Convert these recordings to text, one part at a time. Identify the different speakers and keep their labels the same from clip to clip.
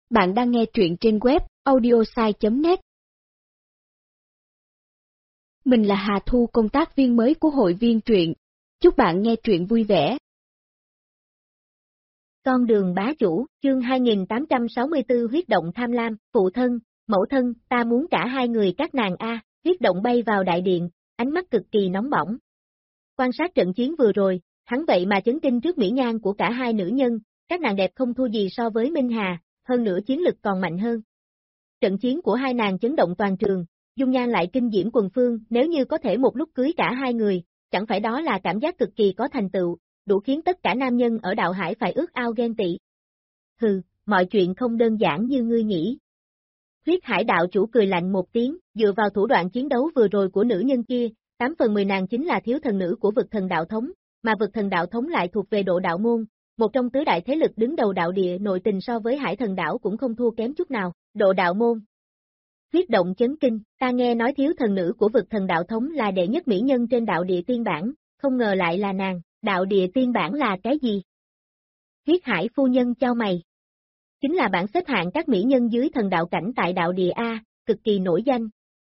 Speaker 1: Bạn đang nghe truyện trên web audiosai.net. Mình là Hà Thu, công tác viên mới của hội viên truyện. Chúc bạn nghe truyện vui vẻ.
Speaker 2: Con đường bá chủ, chương 2864 huyết động tham lam, phụ thân, mẫu thân, ta muốn cả hai người các nàng a. Huyết động bay vào đại điện, ánh mắt cực kỳ nóng bỏng. Quan sát trận chiến vừa rồi, hắn vậy mà chấn kinh trước mỹ nhan của cả hai nữ nhân, các nàng đẹp không thua gì so với Minh Hà, hơn nữa chiến lực còn mạnh hơn. Trận chiến của hai nàng chấn động toàn trường, dung nhan lại kinh diễm quần phương, nếu như có thể một lúc cưới cả hai người, chẳng phải đó là cảm giác cực kỳ có thành tựu, đủ khiến tất cả nam nhân ở đạo hải phải ước ao ghen tị. Hừ, mọi chuyện không đơn giản như ngươi nghĩ. Huyết Hải đạo chủ cười lạnh một tiếng, dựa vào thủ đoạn chiến đấu vừa rồi của nữ nhân kia, 8 phần 10 nàng chính là thiếu thần nữ của vực thần đạo thống, mà vực thần đạo thống lại thuộc về độ đạo môn, một trong tứ đại thế lực đứng đầu đạo địa, nội tình so với Hải thần đảo cũng không thua kém chút nào. Độ đạo môn. Huyết động chấn kinh, ta nghe nói thiếu thần nữ của vực thần đạo thống là đệ nhất mỹ nhân trên đạo địa tiên bản, không ngờ lại là nàng. Đạo địa tiên bản là cái gì? Huyết Hải phu nhân chau mày. Chính là bảng xếp hạng các mỹ nhân dưới thần đạo cảnh tại đạo địa A, cực kỳ nổi danh.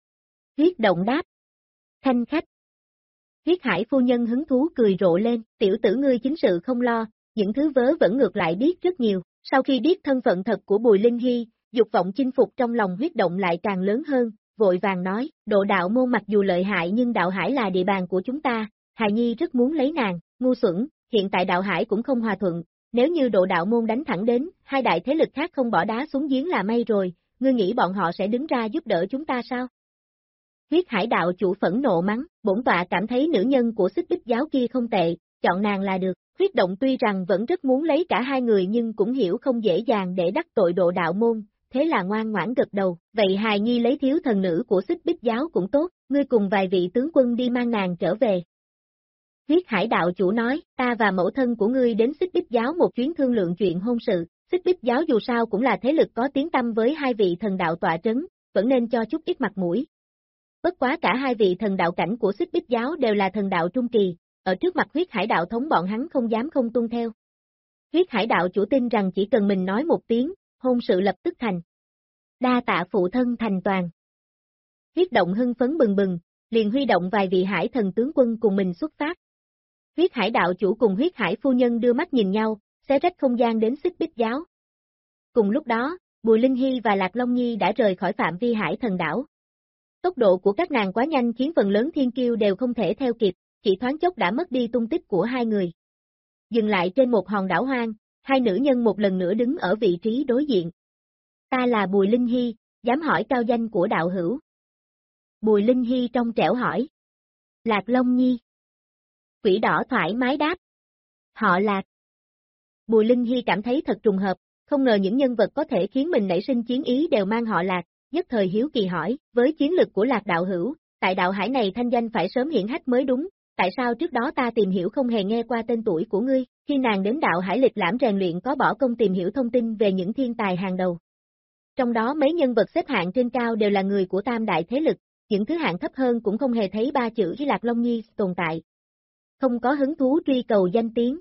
Speaker 2: Huyết động đáp. Thanh khách. Huyết Hải phu nhân hứng thú cười rộ lên, tiểu tử ngươi chính sự không lo, những thứ vớ vẩn ngược lại biết rất nhiều. Sau khi biết thân phận thật của Bùi Linh Hy, dục vọng chinh phục trong lòng huyết động lại càng lớn hơn, vội vàng nói, độ đạo môn mặc dù lợi hại nhưng đạo hải là địa bàn của chúng ta, Hài Nhi rất muốn lấy nàng. Ngu xuẩn, hiện tại đạo hải cũng không hòa thuận, nếu như độ đạo môn đánh thẳng đến, hai đại thế lực khác không bỏ đá xuống giếng là may rồi, ngươi nghĩ bọn họ sẽ đứng ra giúp đỡ chúng ta sao? Huyết Hải đạo chủ phẫn nộ mắng, bổn tọa cảm thấy nữ nhân của Xích Bích giáo kia không tệ, chọn nàng là được. Huyết động tuy rằng vẫn rất muốn lấy cả hai người nhưng cũng hiểu không dễ dàng để đắc tội độ đạo môn, thế là ngoan ngoãn gật đầu, vậy Hài Nhi lấy thiếu thần nữ của Xích Bích giáo cũng tốt, ngươi cùng vài vị tướng quân đi mang nàng trở về. Huyết Hải đạo chủ nói, ta và mẫu thân của ngươi đến Xích Bích giáo một chuyến thương lượng chuyện hôn sự, Xích Bích giáo dù sao cũng là thế lực có tiếng tăm với hai vị thần đạo tọa trấn, vẫn nên cho chút ít mặt mũi. Bất quá cả hai vị thần đạo cảnh của Xích Bích giáo đều là thần đạo trung kỳ, ở trước mặt Huyết Hải đạo thống bọn hắn không dám không tuân theo. Huyết Hải đạo chủ tin rằng chỉ cần mình nói một tiếng, hôn sự lập tức thành. Đa tạ phụ thân thành toàn. Huyết động hưng phấn bừng bừng, liền huy động vài vị hải thần tướng quân cùng mình xuất phát. Huyết Hải đạo chủ cùng Huyết Hải phu nhân đưa mắt nhìn nhau, xé rách không gian đến Xích Bích giáo. Cùng lúc đó, Bùi Linh Hy và Lạc Long Nhi đã rời khỏi phạm vi Hải thần đảo. Tốc độ của các nàng quá nhanh khiến phần lớn thiên kiêu đều không thể theo kịp, chỉ thoáng chốc đã mất đi tung tích của hai người. Dừng lại trên một hòn đảo hoang, hai nữ nhân một lần nữa đứng ở vị trí đối diện. Ta là Bùi Linh Hy, dám hỏi cao danh của đạo hữu. Bùi Linh Hy trong trẻo hỏi. Lạc Long Nhi. Quỷ đỏ thoải mái đáp. Họ Lạc. Bùi Linh Hy cảm thấy thật trùng hợp, không ngờ những nhân vật có thể khiến mình nảy sinh chiến ý đều mang họ Lạc, nhất thời hiếu kỳ hỏi, với chiến lực của Lạc đạo hữu, tại đạo hải này thanh danh phải sớm hiển hách mới đúng, tại sao trước đó ta tìm hiểu không hề nghe qua tên tuổi của ngươi? Khi nàng đến đạo hải lịch lãm rèn luyện có bỏ công tìm hiểu thông tin về những thiên tài hàng đầu. Trong đó mấy nhân vật xếp hạng trên cao đều là người của tam đại thế lực, những thứ hạng thấp hơn cũng không hề thấy ba chữ Lạc Long Nhi tồn tại. Không có hứng thú truy cầu danh tiếng.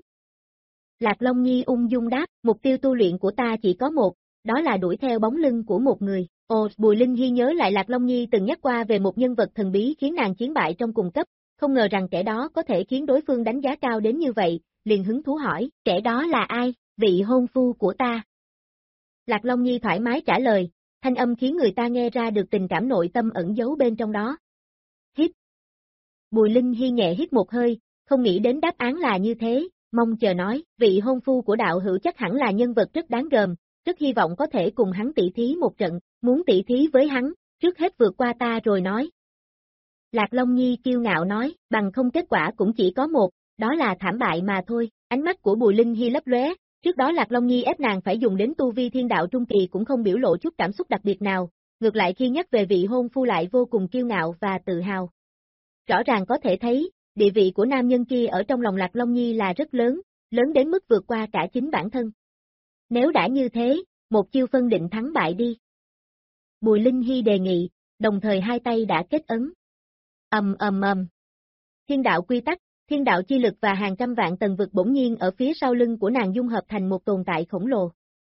Speaker 2: Lạc Long Nhi ung dung đáp, mục tiêu tu luyện của ta chỉ có một, đó là đuổi theo bóng lưng của một người. Ồ, Bùi Linh Hy nhớ lại Lạc Long Nhi từng nhắc qua về một nhân vật thần bí khiến nàng chiến bại trong cùng cấp, không ngờ rằng kẻ đó có thể khiến đối phương đánh giá cao đến như vậy, liền hứng thú hỏi, kẻ đó là ai? Vị hôn phu của ta. Lạc Long Nhi thoải mái trả lời, thanh âm khiến người ta nghe ra được tình cảm nội tâm ẩn giấu bên trong đó. Hít. Bùi Linh Hy nhẹ hít một hơi, không nghĩ đến đáp án là như thế, mong chờ nói, vị hôn phu của đạo hữu chắc hẳn là nhân vật rất đáng gờm, rất hy vọng có thể cùng hắn tỷ thí một trận, muốn tỷ thí với hắn, trước hết vượt qua ta rồi nói. Lạc Long Nhi kiêu ngạo nói, bằng không kết quả cũng chỉ có một, đó là thảm bại mà thôi, ánh mắt của Bùi Linh Hy lấp lóe, trước đó Lạc Long Nhi ép nàng phải dùng đến tu vi thiên đạo trung kỳ cũng không biểu lộ chút cảm xúc đặc biệt nào, ngược lại khi nhắc về vị hôn phu lại vô cùng kiêu ngạo và tự hào. Rõ ràng có thể thấy, địa vị của nam nhân kia ở trong lòng Lạc Long Nhi là rất lớn, lớn đến mức vượt qua cả chính bản thân. Nếu đã như thế, một chiêu phân định thắng bại đi. Bùi Linh Hy đề nghị, đồng thời hai tay đã kết ấn. Ầm ầm ầm. Thiên đạo quy tắc, thiên đạo chi lực và hàng trăm vạn tầng vực bỗng nhiên ở phía sau lưng của nàng dung hợp thành một tồn tại khổng lồ.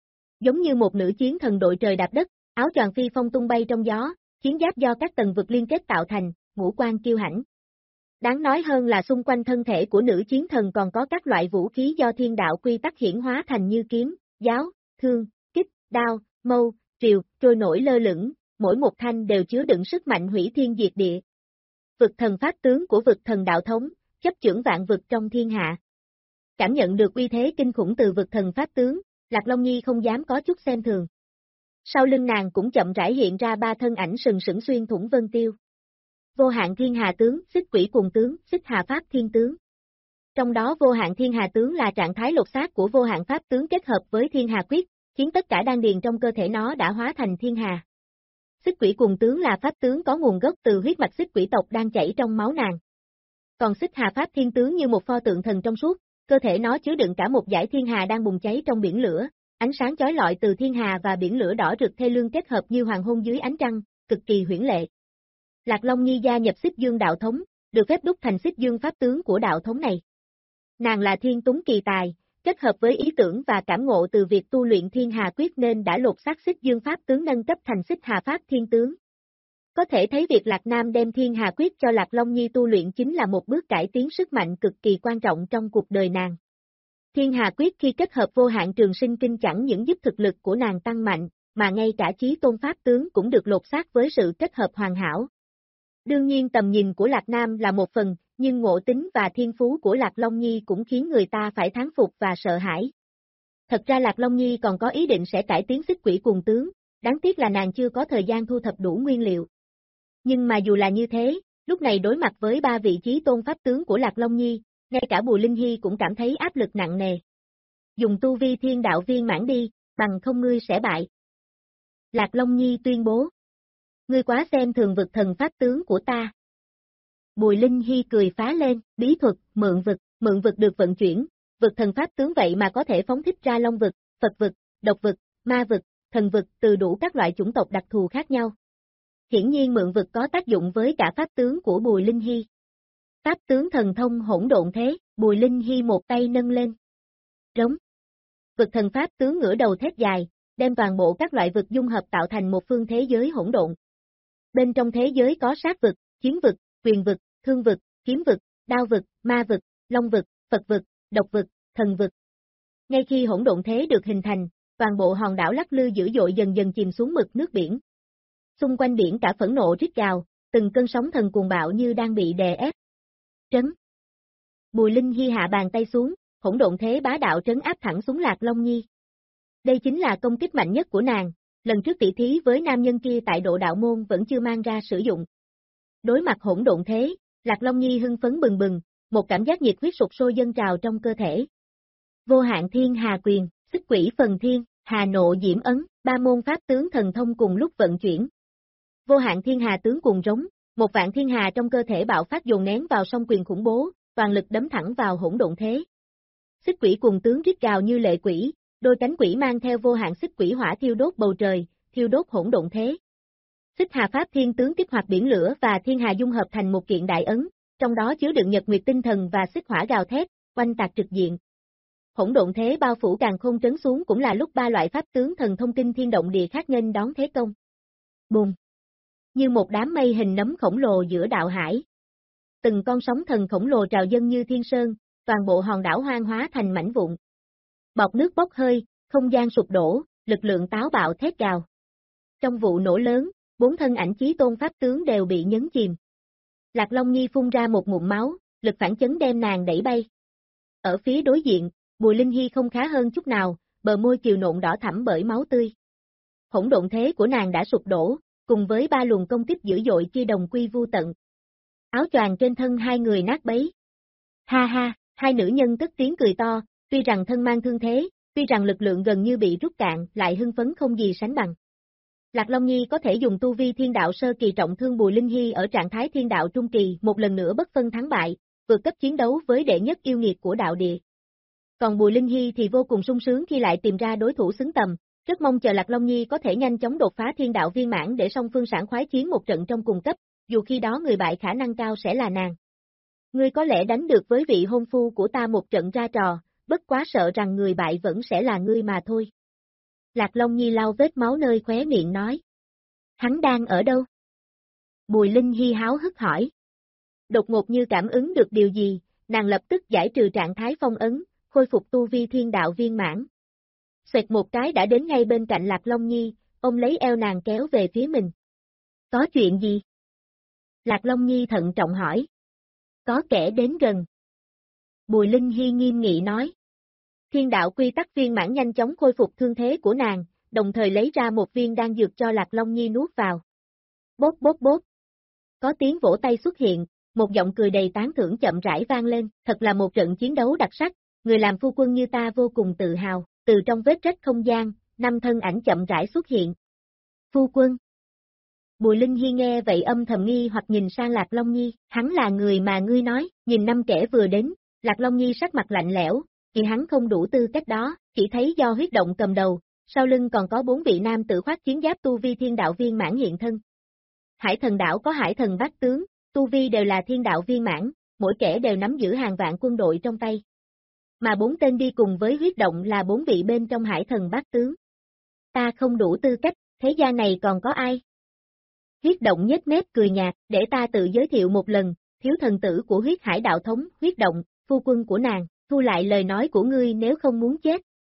Speaker 2: giống như một nữ chiến thần đội trời đạp đất, áo choàng phi phong tung bay trong gió, chiến giáp do các tầng vực liên kết tạo thành, ngũ quan kiêu hãnh. Đáng nói hơn là xung quanh thân thể của nữ chiến thần còn có các loại vũ khí do thiên đạo quy tắc hiển hóa thành như kiếm, giáo, thương, kích, đao, mâu, rìu, trôi nổi lơ lửng, mỗi một thanh đều chứa đựng sức mạnh hủy thiên diệt địa. Vực thần pháp tướng của vực thần đạo thống, chấp chưởng vạn vực trong thiên hạ. Cảm nhận được uy thế kinh khủng từ vực thần pháp tướng, Lạc Long Nhi không dám có chút xem thường. Sau lưng nàng cũng chậm rãi hiện ra ba thân ảnh sừng sững xuyên thủng vân tiêu. Vô hạn thiên hà tướng, xích quỷ cùng tướng, xích hà pháp thiên tướng. Trong đó vô hạn thiên hà tướng là trạng thái lột xác của vô hạn pháp tướng kết hợp với thiên hà quyết, khiến tất cả đan điền trong cơ thể nó đã hóa thành thiên hà. Xích quỷ cùng tướng là pháp tướng có nguồn gốc từ huyết mạch xích quỷ tộc đang chảy trong máu nàng. Còn xích hà pháp thiên tướng như một pho tượng thần trong suốt, cơ thể nó chứa đựng cả một dải thiên hà đang bùng cháy trong biển lửa, ánh sáng chói lọi từ thiên hà và biển lửa đỏ rực thê lương kết hợp như hoàng hôn dưới ánh trăng, cực kỳ huyễn lệ. Lạc Long Nhi gia nhập Xích Dương đạo thống, được phép đúc thành Xích Dương pháp tướng của đạo thống này. Nàng là thiên túng kỳ tài, kết hợp với ý tưởng và cảm ngộ từ việc tu luyện thiên hà quyết nên đã lột xác Xích Dương pháp tướng nâng cấp thành Xích Hà pháp thiên tướng. Có thể thấy việc Lạc Nam đem thiên hà quyết cho Lạc Long Nhi tu luyện chính là một bước cải tiến sức mạnh cực kỳ quan trọng trong cuộc đời nàng. Thiên hà quyết khi kết hợp vô hạn trường sinh kinh chẳng những giúp thực lực của nàng tăng mạnh, mà ngay cả chí tôn pháp tướng cũng được lột xác với sự kết hợp hoàn hảo. Đương nhiên tầm nhìn của Lạc Nam là một phần, nhưng ngộ tính và thiên phú của Lạc Long Nhi cũng khiến người ta phải thán phục và sợ hãi. Thật ra Lạc Long Nhi còn có ý định sẽ cải tiến xích quỷ cùng tướng, đáng tiếc là nàng chưa có thời gian thu thập đủ nguyên liệu. Nhưng mà dù là như thế, lúc này đối mặt với ba vị chí tôn pháp tướng của Lạc Long Nhi, ngay cả Bùi Linh Hy cũng cảm thấy áp lực nặng nề. Dùng tu vi thiên đạo viên mãn đi, bằng không ngươi sẽ bại. Lạc Long Nhi tuyên bố. Ngươi quá xem thường vực thần pháp tướng của ta. Bùi Linh Hy cười phá lên, bí thuật, mượn vực được vận chuyển, vực thần pháp tướng vậy mà có thể phóng thích ra long vực, Phật vực, độc vực, ma vực, thần vực từ đủ các loại chủng tộc đặc thù khác nhau. Hiển nhiên mượn vực có tác dụng với cả pháp tướng của Bùi Linh Hy. Pháp tướng thần thông hỗn độn thế, Bùi Linh Hy một tay nâng lên. Rống. Vực thần pháp tướng ngửa đầu thét dài, đem toàn bộ các loại vực dung hợp tạo thành một phương thế giới hỗn độn. Bên trong thế giới có sát vực, chiến vực, quyền vực, thương vực, kiếm vực, đao vực, ma vực, long vực, Phật vực, độc vực, thần vực. Ngay khi hỗn độn thế được hình thành, toàn bộ hòn đảo lắc lư dữ dội dần dần chìm xuống mực nước biển. Xung quanh biển cả phẫn nộ rít gào, từng cơn sóng thần cuồng bạo như đang bị đè ép. Trấn. Bùi Linh Hy hạ bàn tay xuống, hỗn độn thế bá đạo trấn áp thẳng xuống Lạc Long Nhi. Đây chính là công kích mạnh nhất của nàng, lần trước tỷ thí với nam nhân kia tại Độ Đạo Môn vẫn chưa mang ra sử dụng. Đối mặt hỗn độn thế, Lạc Long Nhi hưng phấn bừng bừng, một cảm giác nhiệt huyết sục sôi dâng trào trong cơ thể. Vô hạn thiên hà quyền, xích quỷ phần thiên, hà nộ diễm ấn, ba môn pháp tướng thần thông cùng lúc vận chuyển. Vô hạn thiên hà tướng cùng rống, một vạn thiên hà trong cơ thể bạo phát dồn nén vào song quyền khủng bố, toàn lực đấm thẳng vào hỗn độn thế. Xích quỷ cùng tướng rít gào như lệ quỷ, đôi cánh quỷ mang theo vô hạn xích quỷ hỏa thiêu đốt bầu trời, thiêu đốt hỗn độn thế. Xích Hà Pháp Thiên tướng kích hoạt biển lửa và thiên hà dung hợp thành một kiện đại ấn, trong đó chứa đựng nhật nguyệt tinh thần và xích hỏa gào thét, oanh tạc trực diện. Hỗn độn thế bao phủ càn khôn trấn xuống cũng là lúc ba loại pháp tướng thần thông kinh thiên động địa khác nghênh đón thế công. Bùng! Như một đám mây hình nấm khổng lồ giữa đạo hải. Từng con sóng thần khổng lồ trào dâng như thiên sơn, toàn bộ hòn đảo hoang hóa thành mảnh vụn. Bọt nước bốc hơi, không gian sụp đổ, lực lượng táo bạo thét gào. Trong vụ nổ lớn, 4 thân ảnh chí tôn pháp tướng đều bị nhấn chìm. Lạc Long Nhi phun ra một ngụm máu, lực phản chấn đem nàng đẩy bay. Ở phía đối diện, Bùi Linh Hy không khá hơn chút nào, bờ môi kiều nộn đỏ thẫm bởi máu tươi. Hỗn độn thế của nàng đã sụp đổ, cùng với ba luồng công kích dữ dội kia đồng quy vu tận. Áo choàng trên thân hai người nát bấy. Ha ha, hai nữ nhân cất tiếng cười to, tuy rằng thân mang thương thế, tuy rằng lực lượng gần như bị rút cạn, lại hưng phấn không gì sánh bằng. Lạc Long Nhi có thể dùng tu vi thiên đạo sơ kỳ trọng thương Bùi Linh Hy ở trạng thái thiên đạo trung kỳ một lần nữa bất phân thắng bại, vượt cấp chiến đấu với đệ nhất yêu nghiệt của đạo địa. Còn Bùi Linh Hy thì vô cùng sung sướng khi lại tìm ra đối thủ xứng tầm, rất mong chờ Lạc Long Nhi có thể nhanh chóng đột phá thiên đạo viên mãn để song phương sảng khoái chiến một trận trong cùng cấp, dù khi đó người bại khả năng cao sẽ là nàng. Ngươi có lẽ đánh được với vị hôn phu của ta một trận ra trò, bất quá sợ rằng người bại vẫn sẽ là ngươi mà thôi. Lạc Long Nhi lau vết máu nơi khóe miệng nói. Hắn đang ở đâu? Bùi Linh Hy háo hức hỏi. Đột ngột như cảm ứng được điều gì, nàng lập tức giải trừ trạng thái phong ấn, khôi phục tu vi thiên đạo viên mãn. Xoẹt một cái đã đến ngay bên cạnh Lạc Long Nhi, ôm lấy eo nàng kéo về phía mình. Có chuyện gì? Lạc Long Nhi thận trọng hỏi. Có kẻ đến gần. Bùi Linh Hy nghiêm nghị nói. Thiên đạo quy tắc viên mãn nhanh chóng khôi phục thương thế của nàng, đồng thời lấy ra một viên đan dược cho Lạc Long Nhi nuốt vào. Bốp bốp bốp. Có tiếng vỗ tay xuất hiện, một giọng cười đầy tán thưởng chậm rãi vang lên, thật là một trận chiến đấu đặc sắc, người làm phu quân như ta vô cùng tự hào, từ trong vết rách không gian, 5 thân ảnh chậm rãi xuất hiện. Phu quân. Bùi Linh Hy nghe vậy âm thầm nghi hoặc nhìn sang Lạc Long Nhi, hắn là người mà ngươi nói, nhìn 5 kẻ vừa đến, Lạc Long Nhi sắc mặt lạnh lẽo, vì hắn không đủ tư cách đó, chỉ thấy do huyết động cầm đầu, sau lưng còn có 4 vị nam tử khoác chiến giáp tu vi thiên đạo viên mãn hiện thân. Hải Thần đảo có Hải Thần bát tướng, tu vi đều là thiên đạo viên mãn, mỗi kẻ đều nắm giữ hàng vạn quân đội trong tay. Mà 4 tên đi cùng với huyết động là 4 vị bên trong Hải Thần bát tướng. Ta không đủ tư cách, thế gian này còn có ai? Huyết động nhếch mép cười nhạt, để ta tự giới thiệu một lần, thiếu thần tử của huyết hải đạo thống, huyết động, phu quân của nàng, thu lại lời nói của ngươi nếu không muốn chết.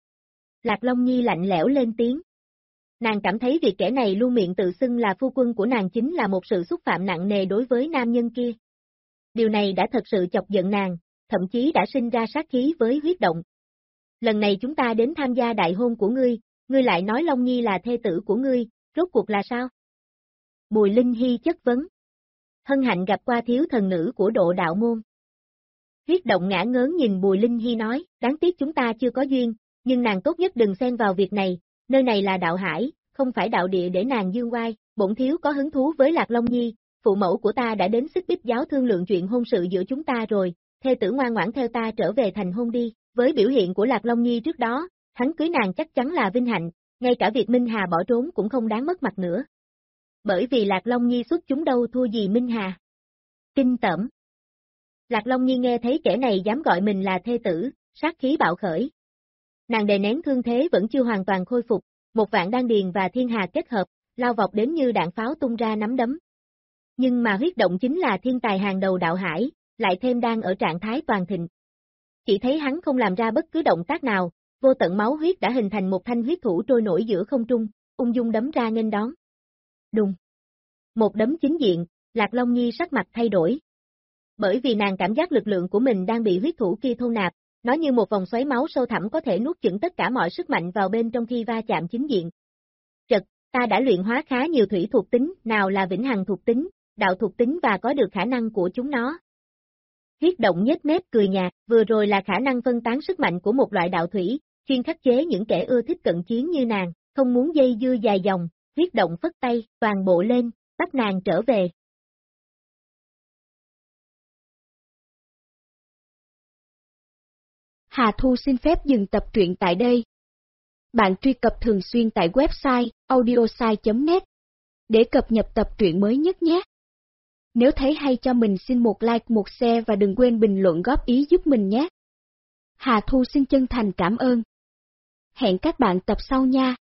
Speaker 2: Lạc Long Nhi lạnh lẽo lên tiếng. Nàng cảm thấy việc kẻ này luôn miệng tự xưng là phu quân của nàng chính là một sự xúc phạm nặng nề đối với nam nhân kia. Điều này đã thật sự chọc giận nàng, thậm chí đã sinh ra sát khí với huyết động. Lần này chúng ta đến tham gia đại hôn của ngươi lại nói Long Nhi là thê tử của ngươi, rốt cuộc là sao? Bùi Linh Hy chất vấn. Hân hạnh gặp qua thiếu thần nữ của Độ Đạo môn. Huyết động ngã ngớn nhìn Bùi Linh Hy nói, đáng tiếc chúng ta chưa có duyên, nhưng nàng tốt nhất đừng xen vào việc này, nơi này là đạo hải, không phải đạo địa để nàng dương oai, bổn thiếu có hứng thú với Lạc Long Nhi, phụ mẫu của ta đã đến Xích Bích giáo thương lượng chuyện hôn sự giữa chúng ta rồi, thê tử ngoan ngoãn theo ta trở về thành hôn đi, với biểu hiện của Lạc Long Nhi trước đó, hắn cưới nàng chắc chắn là vinh hạnh, ngay cả việc Minh Hà bỏ trốn cũng không đáng mất mặt nữa. Bởi vì Lạc Long Nhi xuất chúng đâu thua gì Minh Hà. Kinh tởm. Lạc Long Nhi nghe thấy kẻ này dám gọi mình là thê tử, sát khí bạo khởi. Nàng đè nén thương thế vẫn chưa hoàn toàn khôi phục, một vạn đan điền và thiên hà kết hợp, lao vọt đến như đạn pháo tung ra nắm đấm. Nhưng mà huyết động chính là thiên tài hàng đầu đạo hải, lại thêm đang ở trạng thái toàn thịnh. Chỉ thấy hắn không làm ra bất cứ động tác nào, vô tận máu huyết đã hình thành một thanh huyết thủ trôi nổi giữa không trung, ung dung đấm ra nghênh đón. Đùng. Một đấm chính diện, Lạc Long Nhi sắc mặt thay đổi. Bởi vì nàng cảm giác lực lượng của mình đang bị huyết thủ kia thôn nạp, nó như một vòng xoáy máu sâu thẳm có thể nuốt chửng tất cả mọi sức mạnh vào bên trong khi va chạm chính diện. Trật, ta đã luyện hóa khá nhiều thủy thuộc tính, nào là vĩnh hằng thuộc tính, đạo thuộc tính và có được khả năng của chúng nó. Huyết động nhếch mép cười nhạt, vừa rồi là khả năng phân tán sức mạnh của một loại đạo thủy, chuyên khắc chế những kẻ ưa thích cận chiến như nàng, không muốn dây dưa dài dòng, huyết động phất tay, toàn bộ lên, bắt nàng trở về.
Speaker 1: Hà Thu xin phép dừng tập truyện tại đây. Bạn truy cập thường xuyên tại website audiosai.net để cập nhật tập truyện mới nhất nhé. Nếu thấy hay cho mình xin một like, một share và đừng quên bình luận góp ý giúp mình nhé. Hà Thu xin chân thành cảm ơn. Hẹn các bạn tập sau nha.